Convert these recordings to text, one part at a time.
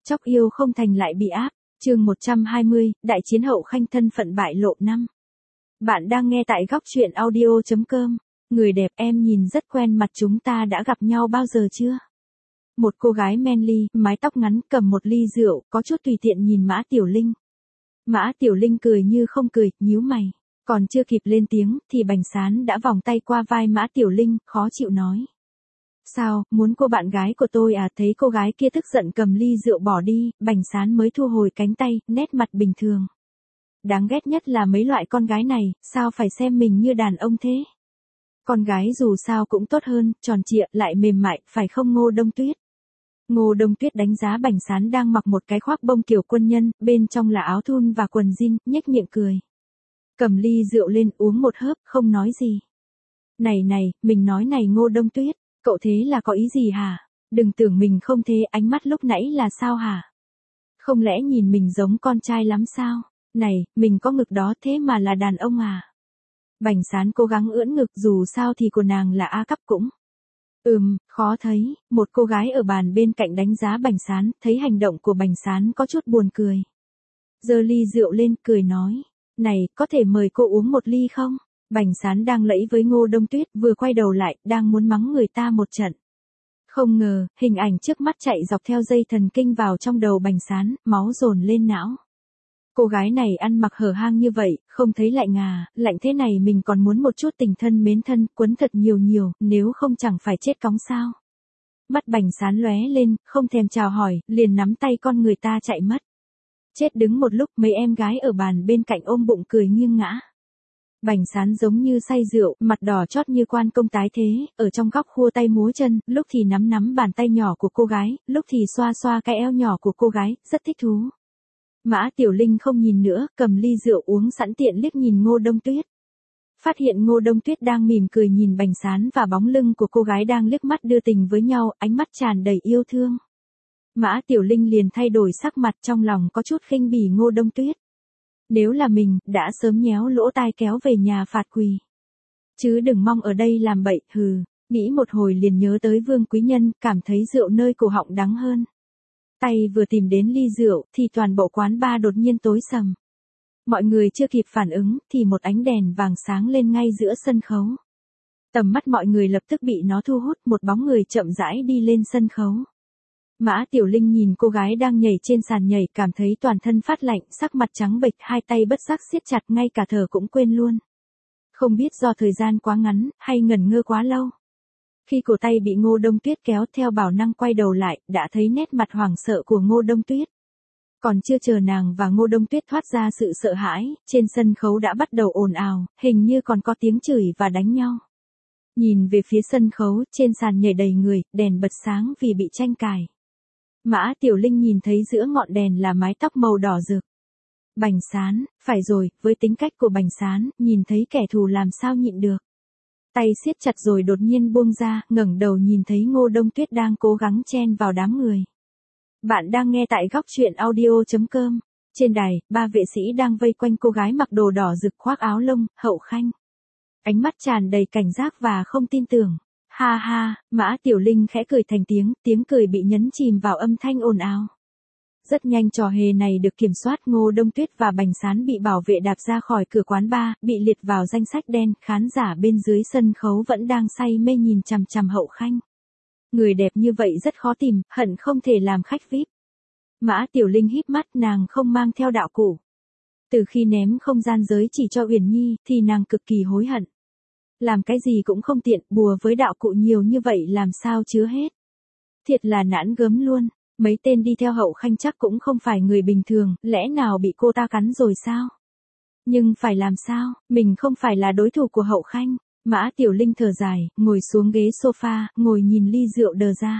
Chóc yêu không thành lại bị áp. Chương 120, đại chiến Hậu Khanh thân phận bại lộ 5. Bạn đang nghe tại góc truyện audio.com. Người đẹp, em nhìn rất quen mặt, chúng ta đã gặp nhau bao giờ chưa? Một cô gái manly, mái tóc ngắn, cầm một ly rượu, có chút tùy tiện nhìn Mã Tiểu Linh. Mã Tiểu Linh cười như không cười, nhíu mày. Còn chưa kịp lên tiếng, thì Bành Sán đã vòng tay qua vai Mã Tiểu Linh, khó chịu nói. Sao, muốn cô bạn gái của tôi à? Thấy cô gái kia tức giận cầm ly rượu bỏ đi, Bành Sán mới thu hồi cánh tay, nét mặt bình thường. Đáng ghét nhất là mấy loại con gái này, sao phải xem mình như đàn ông thế? Con gái dù sao cũng tốt hơn, tròn trịa, lại mềm mại, phải không Ngô Đông Tuyết? Ngô Đông Tuyết đánh giá Bành Sán đang mặc một cái khoác bông kiểu quân nhân, bên trong là áo thun và quần jean, nhếch miệng cười. Cầm ly rượu lên uống một hớp, không nói gì. Này, mình nói này Ngô Đông Tuyết, cậu thế là có ý gì hả? Đừng tưởng mình không thế, ánh mắt lúc nãy là sao hả? Không lẽ nhìn mình giống con trai lắm sao? Này, mình có ngực đó thế mà là đàn ông à? Bành Sán cố gắng ưỡn ngực, dù sao thì của nàng là A cấp cũng. Khó thấy, một cô gái ở bàn bên cạnh đánh giá Bành Sán, thấy hành động của Bành Sán có chút buồn cười. Giơ ly rượu lên, cười nói, này, có thể mời cô uống một ly không? Bành Sán đang lẫy với Ngô Đông Tuyết, vừa quay đầu lại, đang muốn mắng người ta một trận. Không ngờ, hình ảnh trước mắt chạy dọc theo dây thần kinh vào trong đầu Bành Sán, máu dồn lên não. Cô gái này ăn mặc hở hang như vậy, không thấy lạnh à? Lạnh thế này mình còn muốn một chút tình thân mến thân, quấn thật nhiều, nếu không chẳng phải chết cóng sao. Mắt Bành Sán lóe lên, không thèm chào hỏi, liền nắm tay con người ta chạy mất. Chết đứng một lúc, mấy em gái ở bàn bên cạnh ôm bụng cười nghiêng ngã. Bành Sán giống như say rượu, mặt đỏ chót như quan công tái thế, ở trong góc khua tay múa chân, lúc thì nắm bàn tay nhỏ của cô gái, lúc thì xoa cái eo nhỏ của cô gái, rất thích thú. Mã Tiểu Linh không nhìn nữa, cầm ly rượu uống sẵn tiện liếc nhìn Ngô Đông Tuyết. Phát hiện Ngô Đông Tuyết đang mỉm cười nhìn Bành Sán và bóng lưng của cô gái đang liếc mắt đưa tình với nhau, ánh mắt tràn đầy yêu thương. Mã Tiểu Linh liền thay đổi sắc mặt, trong lòng có chút khinh bỉ Ngô Đông Tuyết. Nếu là mình, đã sớm nhéo lỗ tai kéo về nhà phạt quỳ. Chứ đừng mong ở đây làm bậy, nghĩ một hồi liền nhớ tới Vương Quý Nhân, cảm thấy rượu nơi cổ họng đắng hơn. Tay vừa tìm đến ly rượu, thì toàn bộ quán bar đột nhiên tối sầm. Mọi người chưa kịp phản ứng, thì một ánh đèn vàng sáng lên ngay giữa sân khấu. Tầm mắt mọi người lập tức bị nó thu hút, một bóng người chậm rãi đi lên sân khấu. Mã Tiểu Linh nhìn cô gái đang nhảy trên sàn nhảy, cảm thấy toàn thân phát lạnh, sắc mặt trắng bệch, hai tay bất giác siết chặt, ngay cả thở cũng quên luôn. Không biết do thời gian quá ngắn, hay ngẩn ngơ quá lâu. Khi cổ tay bị Ngô Đông Tuyết kéo, theo bản năng quay đầu lại, đã thấy nét mặt hoảng sợ của Ngô Đông Tuyết. Còn chưa chờ nàng và Ngô Đông Tuyết thoát ra sự sợ hãi, trên sân khấu đã bắt đầu ồn ào, hình như còn có tiếng chửi và đánh nhau. Nhìn về phía sân khấu, trên sàn nhảy đầy người, đèn bật sáng vì bị tranh cãi. Mã Tiểu Linh nhìn thấy giữa ngọn đèn là mái tóc màu đỏ rực. Bành Sán, phải rồi, với tính cách của Bành Sán, nhìn thấy kẻ thù làm sao nhịn được. Tay siết chặt rồi đột nhiên buông ra, ngẩng đầu nhìn thấy Ngô Đông Tuyết đang cố gắng chen vào đám người. Bạn đang nghe tại góc truyện audio.com. Trên đài, ba vệ sĩ đang vây quanh cô gái mặc đồ đỏ rực khoác áo lông, Hậu Khanh. Ánh mắt tràn đầy cảnh giác và không tin tưởng. Ha, Mã Tiểu Linh khẽ cười thành tiếng cười bị nhấn chìm vào âm thanh ồn ào. Rất nhanh trò hề này được kiểm soát, Ngô Đông Tuyết và Bành Sán bị bảo vệ đạp ra khỏi cửa quán bar, bị liệt vào danh sách đen, khán giả bên dưới sân khấu vẫn đang say mê nhìn chằm chằm Hậu Khanh. Người đẹp như vậy rất khó tìm, hận không thể làm khách VIP. Mã Tiểu Linh híp mắt, nàng không mang theo đạo cụ. Từ khi ném không gian giới chỉ cho Uyển Nhi, thì nàng cực kỳ hối hận. Làm cái gì cũng không tiện, bùa với đạo cụ nhiều như vậy làm sao chứa hết. Thiệt là nản gớm luôn. Mấy tên đi theo Hậu Khanh chắc cũng không phải người bình thường, lẽ nào bị cô ta cắn rồi sao? Nhưng phải làm sao, mình không phải là đối thủ của Hậu Khanh. Mã Tiểu Linh thở dài, ngồi xuống ghế sofa, ngồi nhìn ly rượu đờ ra.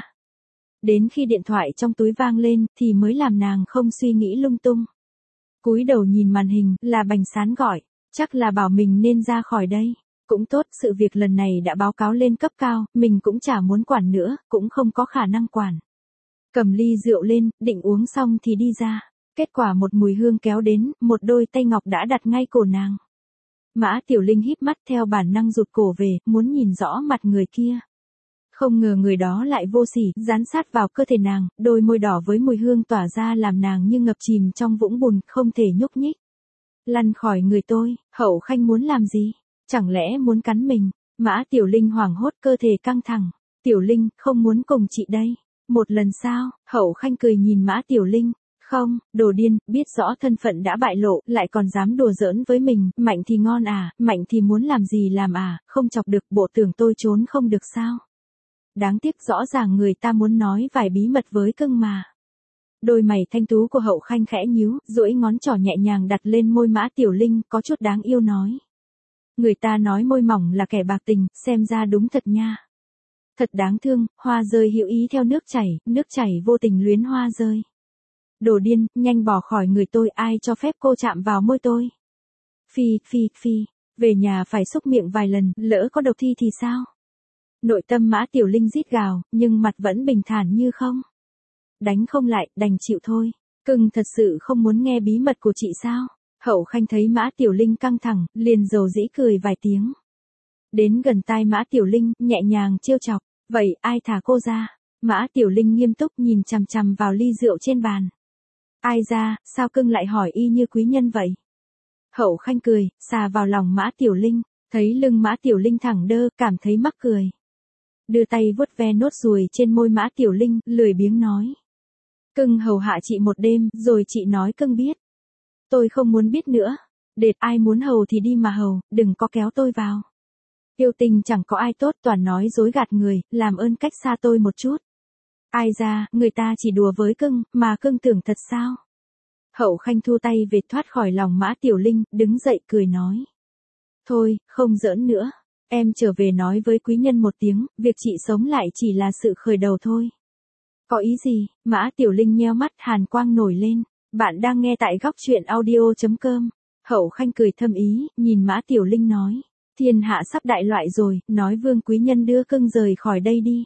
Đến khi điện thoại trong túi vang lên, thì mới làm nàng không suy nghĩ lung tung. Cúi đầu nhìn màn hình, là Bành Sán gọi, chắc là bảo mình nên ra khỏi đây. Cũng tốt, sự việc lần này đã báo cáo lên cấp cao, mình cũng chả muốn quản nữa, cũng không có khả năng quản. Cầm ly rượu lên, định uống xong thì đi ra. Kết quả một mùi hương kéo đến, một đôi tay ngọc đã đặt ngay cổ nàng. Mã Tiểu Linh híp mắt, theo bản năng rụt cổ về, muốn nhìn rõ mặt người kia. Không ngờ người đó lại vô sỉ, dán sát vào cơ thể nàng, đôi môi đỏ với mùi hương tỏa ra làm nàng như ngập chìm trong vũng bùn, không thể nhúc nhích. Lăn khỏi người tôi, Hậu Khanh muốn làm gì? Chẳng lẽ muốn cắn mình? Mã Tiểu Linh hoảng hốt, cơ thể căng thẳng. Tiểu Linh, không muốn cùng chị đây. Một lần sao? Hậu Khanh cười nhìn Mã Tiểu Linh. Không, đồ điên, biết rõ thân phận đã bại lộ, lại còn dám đùa giỡn với mình, mạnh thì ngon à, mạnh thì muốn làm gì làm à, không chọc được, bộ tưởng tôi trốn không được sao? Đáng tiếc, rõ ràng người ta muốn nói vài bí mật với cưng mà. Đôi mày thanh tú của Hậu Khanh khẽ nhíu, duỗi ngón trỏ nhẹ nhàng đặt lên môi Mã Tiểu Linh, có chút đáng yêu nói. Người ta nói môi mỏng là kẻ bạc tình, xem ra đúng thật nha. Thật đáng thương, hoa rơi hữu ý theo nước chảy vô tình luyến hoa rơi. Đồ điên, nhanh bỏ khỏi người tôi, ai cho phép cô chạm vào môi tôi. Phi, về nhà phải xúc miệng vài lần, lỡ có độc thi thì sao? Nội tâm Mã Tiểu Linh rít gào, nhưng mặt vẫn bình thản như không. Đánh không lại, đành chịu thôi. Cưng thật sự không muốn nghe bí mật của chị sao? Hậu Khanh thấy Mã Tiểu Linh căng thẳng, liền dầu dĩ cười vài tiếng. Đến gần tai Mã Tiểu Linh, nhẹ nhàng trêu chọc. Vậy, ai thả cô ra? Mã Tiểu Linh nghiêm túc nhìn chằm chằm vào ly rượu trên bàn. Ai ra, sao cưng lại hỏi y như quý nhân vậy? Hậu Khanh cười, xà vào lòng Mã Tiểu Linh, thấy lưng Mã Tiểu Linh thẳng đơ, cảm thấy mắc cười. Đưa tay vuốt ve nốt ruồi trên môi Mã Tiểu Linh, lười biếng nói. Cưng hầu hạ chị một đêm, rồi chị nói cưng biết. Tôi không muốn biết nữa. Đệt, ai muốn hầu thì đi mà hầu, đừng có kéo tôi vào. Yêu tình chẳng có ai tốt, toàn nói dối gạt người, làm ơn cách xa tôi một chút. Ai ra, người ta chỉ đùa với cưng, mà cưng tưởng thật sao? Hậu Khanh thu tay về thoát khỏi lòng Mã Tiểu Linh, đứng dậy cười nói. Thôi, không giỡn nữa. Em trở về nói với quý nhân một tiếng, việc chị sống lại chỉ là sự khởi đầu thôi. Có ý gì? Mã Tiểu Linh nheo mắt, hàn quang nổi lên. Bạn đang nghe tại góc truyện audio.com. Hậu Khanh cười thâm ý, nhìn Mã Tiểu Linh nói. Thiên hạ sắp đại loại rồi, nói vương quý nhân đưa cưng rời khỏi đây đi.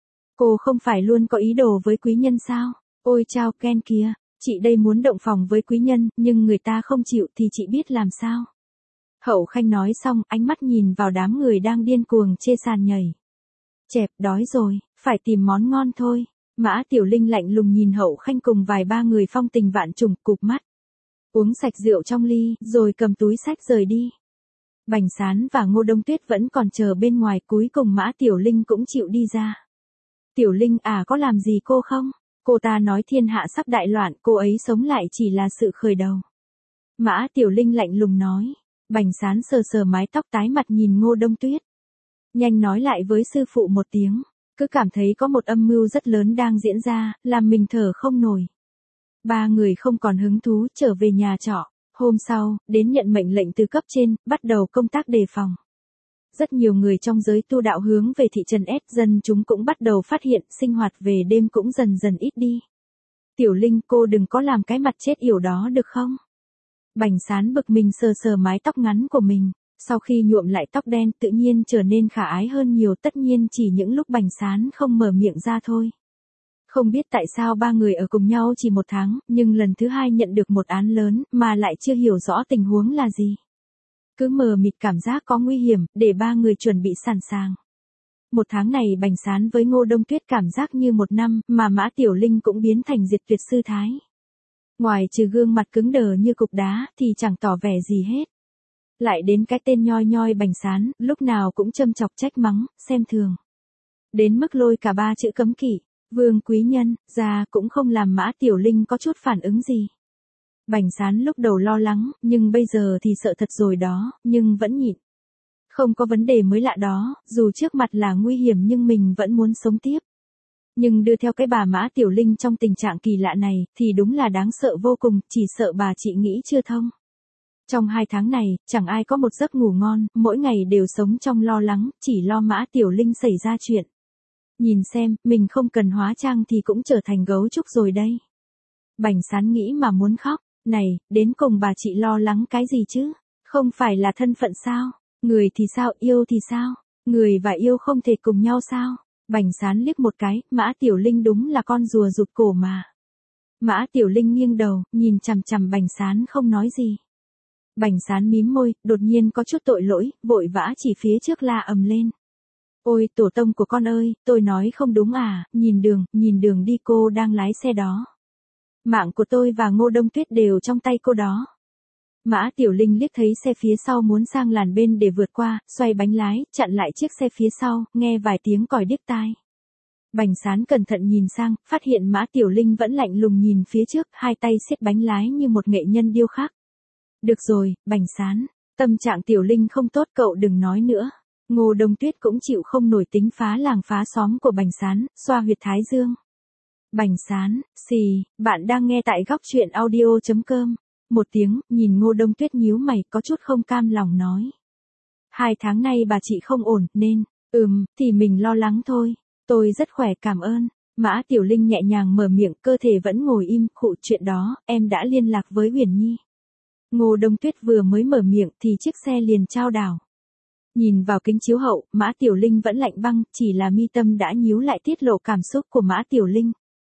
Cô không phải luôn có ý đồ với quý nhân sao? Ôi chao Ken kìa, chị đây muốn động phòng với quý nhân, nhưng người ta không chịu thì chị biết làm sao? Hậu Khanh nói xong, ánh mắt nhìn vào đám người đang điên cuồng chê sàn nhảy. Chẹp, đói rồi, phải tìm món ngon thôi. Mã Tiểu Linh lạnh lùng nhìn Hậu Khanh cùng vài ba người phong tình vạn trùng, cụp mắt. Uống sạch rượu trong ly, rồi cầm túi xách rời đi. Bành Sán và Ngô Đông Tuyết vẫn còn chờ bên ngoài, cuối cùng Mã Tiểu Linh cũng chịu đi ra. Tiểu Linh à, có làm gì cô không? Cô ta nói thiên hạ sắp đại loạn, cô ấy sống lại chỉ là sự khởi đầu. Mã Tiểu Linh lạnh lùng nói. Bành Sán sờ sờ mái tóc tái mặt nhìn Ngô Đông Tuyết. Nhanh nói lại với sư phụ một tiếng. Cứ cảm thấy có một âm mưu rất lớn đang diễn ra, làm mình thở không nổi. Ba người không còn hứng thú trở về nhà trọ. Hôm sau, đến nhận mệnh lệnh từ cấp trên, bắt đầu công tác đề phòng. Rất nhiều người trong giới tu đạo hướng về thị trấn S, dân chúng cũng bắt đầu phát hiện, sinh hoạt về đêm cũng dần dần ít đi. Tiểu Linh, cô đừng có làm cái mặt chết yểu đó được không? Bành Sán bực mình sờ sờ mái tóc ngắn của mình. Sau khi nhuộm lại tóc đen tự nhiên trở nên khả ái hơn nhiều, tất nhiên chỉ những lúc Bành Sán không mở miệng ra thôi. Không biết tại sao ba người ở cùng nhau chỉ một tháng, nhưng lần thứ hai nhận được một án lớn, mà lại chưa hiểu rõ tình huống là gì. Cứ mờ mịt cảm giác có nguy hiểm, để ba người chuẩn bị sẵn sàng. Một tháng này Bành Sán với Ngô Đông Tuyết cảm giác như một năm, mà Mã Tiểu Linh cũng biến thành diệt tuyệt sư thái. Ngoài trừ gương mặt cứng đờ như cục đá, thì chẳng tỏ vẻ gì hết. Lại đến cái tên nhoi nhoi Bành Sán, lúc nào cũng châm chọc trách mắng, xem thường. Đến mức lôi cả ba chữ cấm kỵ, vương quý nhân, ra cũng không làm Mã Tiểu Linh có chút phản ứng gì. Bành Sán lúc đầu lo lắng, nhưng bây giờ thì sợ thật rồi đó, nhưng vẫn nhịn. Không có vấn đề mới lạ đó, dù trước mặt là nguy hiểm nhưng mình vẫn muốn sống tiếp. Nhưng đưa theo cái bà Mã Tiểu Linh trong tình trạng kỳ lạ này, thì đúng là đáng sợ vô cùng, chỉ sợ bà chị nghĩ chưa thông. Trong 2 tháng này, chẳng ai có một giấc ngủ ngon, mỗi ngày đều sống trong lo lắng, chỉ lo Mã Tiểu Linh xảy ra chuyện. Nhìn xem, mình không cần hóa trang thì cũng trở thành gấu trúc rồi đây. Bành Sán nghĩ mà muốn khóc, này, đến cùng bà chị lo lắng cái gì chứ? Không phải là thân phận sao? Người thì sao, yêu thì sao? Người và yêu không thể cùng nhau sao? Bành Sán liếc một cái, Mã Tiểu Linh đúng là con rùa rụt cổ mà. Mã Tiểu Linh nghiêng đầu, nhìn chằm chằm Bành Sán không nói gì. Bành Sán mím môi, đột nhiên có chút tội lỗi, vội vã chỉ phía trước la ầm lên. Ôi tổ tông của con ơi, tôi nói không đúng à, nhìn đường đi cô đang lái xe đó. Mạng của tôi và Ngô Đông Tuyết đều trong tay cô đó. Mã Tiểu Linh liếc thấy xe phía sau muốn sang làn bên để vượt qua, xoay bánh lái, chặn lại chiếc xe phía sau, nghe vài tiếng còi điếc tai. Bành Sán cẩn thận nhìn sang, phát hiện Mã Tiểu Linh vẫn lạnh lùng nhìn phía trước, hai tay siết bánh lái như một nghệ nhân điêu khắc. Được rồi, Bành Sán, tâm trạng Tiểu Linh không tốt cậu đừng nói nữa. Ngô Đông Tuyết cũng chịu không nổi tính phá làng phá xóm của Bành Sán, xoa huyệt thái dương. Bành Sán, xì, bạn đang nghe tại góc truyện audio.com. Một tiếng, nhìn Ngô Đông Tuyết nhíu mày có chút không cam lòng nói. 2 tháng nay bà chị không ổn, nên, thì mình lo lắng thôi. Tôi rất khỏe cảm ơn. Mã Tiểu Linh nhẹ nhàng mở miệng, cơ thể vẫn ngồi im, khụ chuyện đó, em đã liên lạc với Uyển Nhi. Ngô Đông Tuyết vừa mới mở miệng thì chiếc xe liền chao đảo. Nhìn vào kính chiếu hậu, Mã Tiểu Linh vẫn lạnh băng, chỉ là mi tâm đã nhíu lại tiết lộ cảm xúc của Mã Tiểu Linh.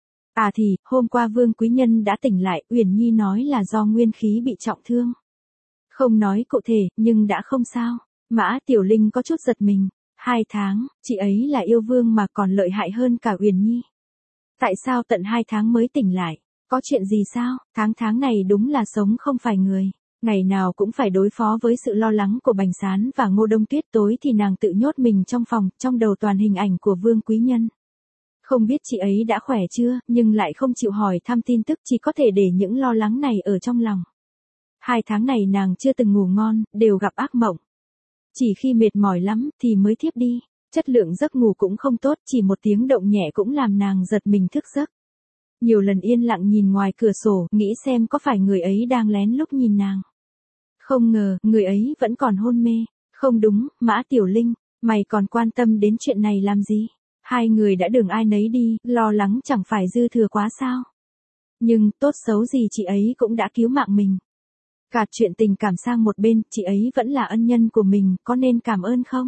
À thì, hôm qua Vương Quý Nhân đã tỉnh lại, Uyển Nhi nói là do nguyên khí bị trọng thương. Không nói cụ thể, nhưng đã không sao. Mã Tiểu Linh có chút giật mình. 2 tháng, chị ấy là yêu vương mà còn lợi hại hơn cả Uyển Nhi. Tại sao tận 2 tháng mới tỉnh lại? Có chuyện gì sao? Tháng này đúng là sống không phải người. Ngày nào cũng phải đối phó với sự lo lắng của Bành Sán và Ngô Đông Tuyết, tối thì nàng tự nhốt mình trong phòng, trong đầu toàn hình ảnh của Vương Quý Nhân. Không biết chị ấy đã khỏe chưa, nhưng lại không chịu hỏi thăm tin tức, chỉ có thể để những lo lắng này ở trong lòng. 2 tháng này nàng chưa từng ngủ ngon, đều gặp ác mộng. Chỉ khi mệt mỏi lắm thì mới thiếp đi, chất lượng giấc ngủ cũng không tốt, chỉ một tiếng động nhẹ cũng làm nàng giật mình thức giấc. Nhiều lần yên lặng nhìn ngoài cửa sổ, nghĩ xem có phải người ấy đang lén lút nhìn nàng. Không ngờ, người ấy vẫn còn hôn mê. Không đúng, Mã Tiểu Linh, mày còn quan tâm đến chuyện này làm gì? Hai người đã đường ai nấy đi, lo lắng chẳng phải dư thừa quá sao? Nhưng, tốt xấu gì chị ấy cũng đã cứu mạng mình. Gạt chuyện tình cảm sang một bên, chị ấy vẫn là ân nhân của mình, có nên cảm ơn không?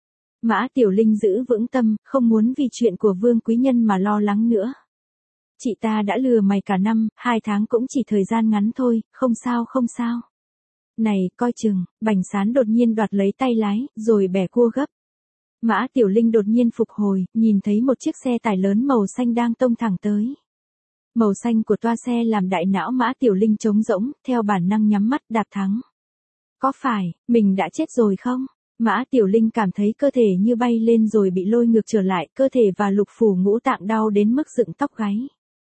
Mã Tiểu Linh giữ vững tâm, không muốn vì chuyện của Vương Quý Nhân mà lo lắng nữa. Chị ta đã lừa mày cả năm, 2 tháng cũng chỉ thời gian ngắn thôi, không sao. Này, coi chừng, Bành Sán đột nhiên đoạt lấy tay lái, rồi bẻ cua gấp. Mã Tiểu Linh đột nhiên phục hồi, nhìn thấy một chiếc xe tải lớn màu xanh đang tông thẳng tới. Màu xanh của toa xe làm đại não Mã Tiểu Linh trống rỗng, theo bản năng nhắm mắt đạp thắng. Có phải, mình đã chết rồi không? Mã Tiểu Linh cảm thấy cơ thể như bay lên rồi bị lôi ngược trở lại, cơ thể và lục phủ ngũ tạng đau đến mức dựng tóc gáy.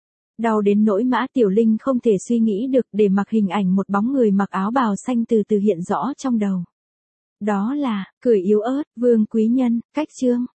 Đau đến nỗi Mã Tiểu Linh không thể suy nghĩ được, để mặc hình ảnh một bóng người mặc áo bào xanh từ từ hiện rõ trong đầu. Đó là, cười yếu ớt, Vương Quý Nhân, cách chương.